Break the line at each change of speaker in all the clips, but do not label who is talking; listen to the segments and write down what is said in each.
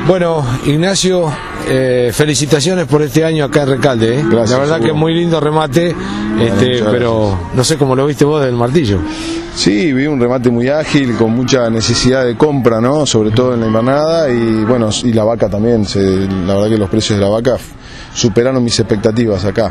Bueno, Ignacio, felicitaciones por este año acá en Recalde.
Gracias,
la verdad que es muy lindo remate, pero no sé cómo lo viste vos del martillo.
Sí, vi un remate muy ágil, con mucha necesidad de compra, ¿no? Sobre todo en la invernada y bueno, y la vaca también. La verdad que los precios de la vaca superaron mis expectativas acá.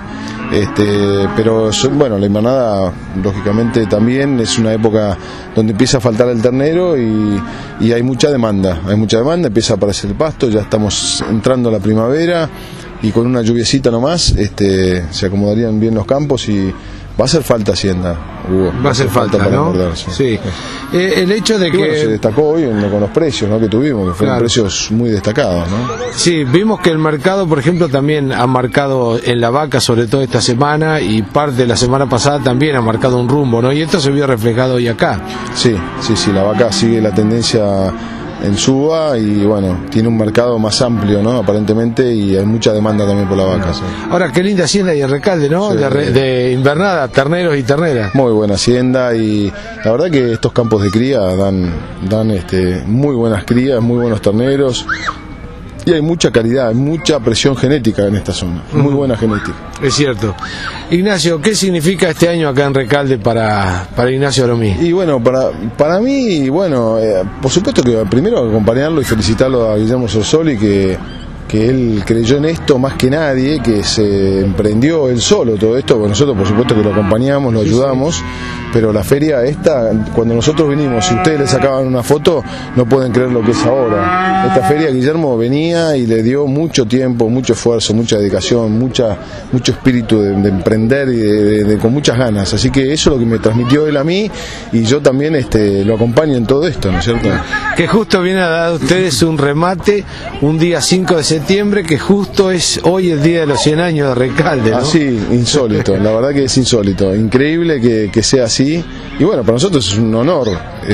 Pero bueno, la invernada lógicamente también es una época donde empieza a faltar el ternero y hay mucha demanda, empieza a aparecer el pasto, ya estamos entrando a la primavera y con una lluviecita nomás se acomodarían bien los campos y va a hacer falta Hacienda, Hugo.
Va a hacer falta,
para
¿no?
engordarse.
Sí. El hecho de que...
Bueno, se destacó hoy con los precios, ¿no?, que tuvimos, que fueron precios muy destacados, ¿no?
Sí, vimos que el mercado, por ejemplo, también ha marcado en la vaca, sobre todo esta semana, y parte de la semana pasada también ha marcado un rumbo, ¿no? Y esto se vio reflejado hoy acá.
Sí, la vaca sigue la tendencia en suba y bueno, tiene un mercado más amplio, ¿no?, aparentemente, y hay mucha demanda también por la vaca. Sí.
Ahora, qué linda hacienda y el Recalde, ¿no?
Sí,
de invernada, terneros y terneras.
Muy buena hacienda y la verdad que estos campos de cría dan muy buenas crías, muy buenos terneros. Y hay mucha calidad, hay mucha presión genética en esta zona, muy buena genética.
Es cierto. Ignacio, ¿qué significa este año acá en Recalde para Ignacio Aromí?
Y bueno, para mí, bueno, por supuesto que primero acompañarlo y felicitarlo a Guillermo Sorsoli, que él creyó en esto más que nadie, que se emprendió él solo todo esto. Bueno, nosotros por supuesto que lo acompañamos, lo ayudamos, pero la feria esta, cuando nosotros vinimos, si ustedes le sacaban una foto, no pueden creer lo que es ahora. Esta feria Guillermo venía y le dio mucho tiempo, mucho esfuerzo, mucha dedicación, mucho espíritu de emprender y con muchas ganas. Así que eso es lo que me transmitió él a mí y yo también lo acompaño en todo esto, ¿no es cierto?
Que justo viene a dar a ustedes un remate un día 5 de septiembre, que justo es hoy el día de los 100 años de Recalde, ¿no?
Así, insólito, la verdad que es insólito, increíble que sea así. Y bueno, para nosotros es un honor,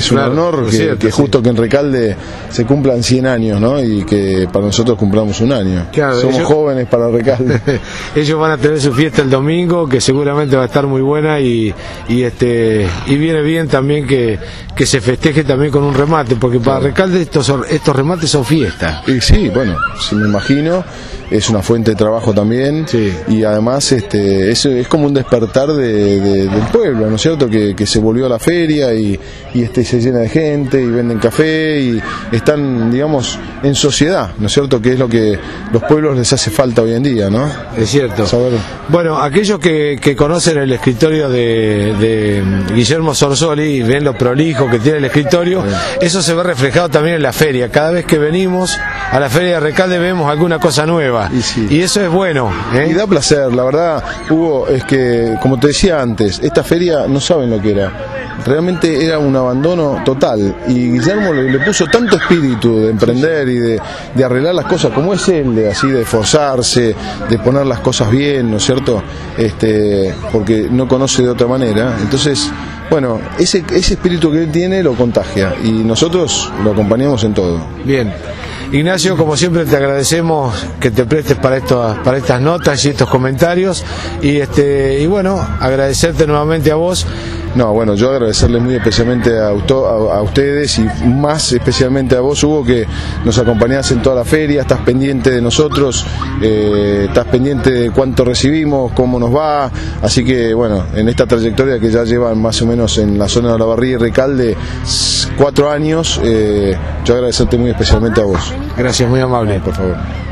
que justo que en Recalde se cumplan 100 años, ¿no? Y que para nosotros cumplamos un año.
Claro,
somos jóvenes para Recalde.
Ellos van a tener su fiesta el domingo, que seguramente va a estar muy buena y viene bien también que se festeje también con un remate, porque para Recalde estos remates son fiestas.
Y sí, bueno, sí me imagino, es una fuente de trabajo también, sí. Y además es como un despertar del pueblo, ¿no es cierto? Que se volvió a la feria y se llena de gente y venden café y están, digamos, en sociedad, ¿no es cierto? Que es lo que los pueblos les hace falta hoy en día, ¿no?
Es cierto.
Saber.
Bueno, aquellos que conocen el escritorio de Guillermo Sorsoli y ven lo prolijo que tiene el escritorio, eso se ve reflejado también en la feria. Cada vez que venimos a la feria de Recalde vemos alguna cosa nueva. Y eso es bueno, ¿eh?
Y da placer, la verdad, Hugo, es que, como te decía antes, esta feria no saben lo que era. Realmente era un abandono total y Guillermo le puso tanto espíritu de emprender y de arreglar las cosas como es él, de esforzarse, de poner las cosas bien, ¿no es cierto? Porque no conoce de otra manera. Entonces, bueno, ese espíritu que él tiene lo contagia y nosotros lo acompañamos en todo.
Bien. Ignacio, como siempre te agradecemos que te prestes para estas notas y estos comentarios y bueno, agradecerte nuevamente a vos.
No, bueno, yo agradecerles muy especialmente a ustedes y más especialmente a vos, Hugo, que nos acompañás en toda la feria, estás pendiente de nosotros, estás pendiente de cuánto recibimos, cómo nos va, así que bueno, en esta trayectoria que ya llevan más o menos en la zona de Olavarría y Recalde 4 años, yo agradecerte muy especialmente a vos.
Gracias, muy amable.
Por favor.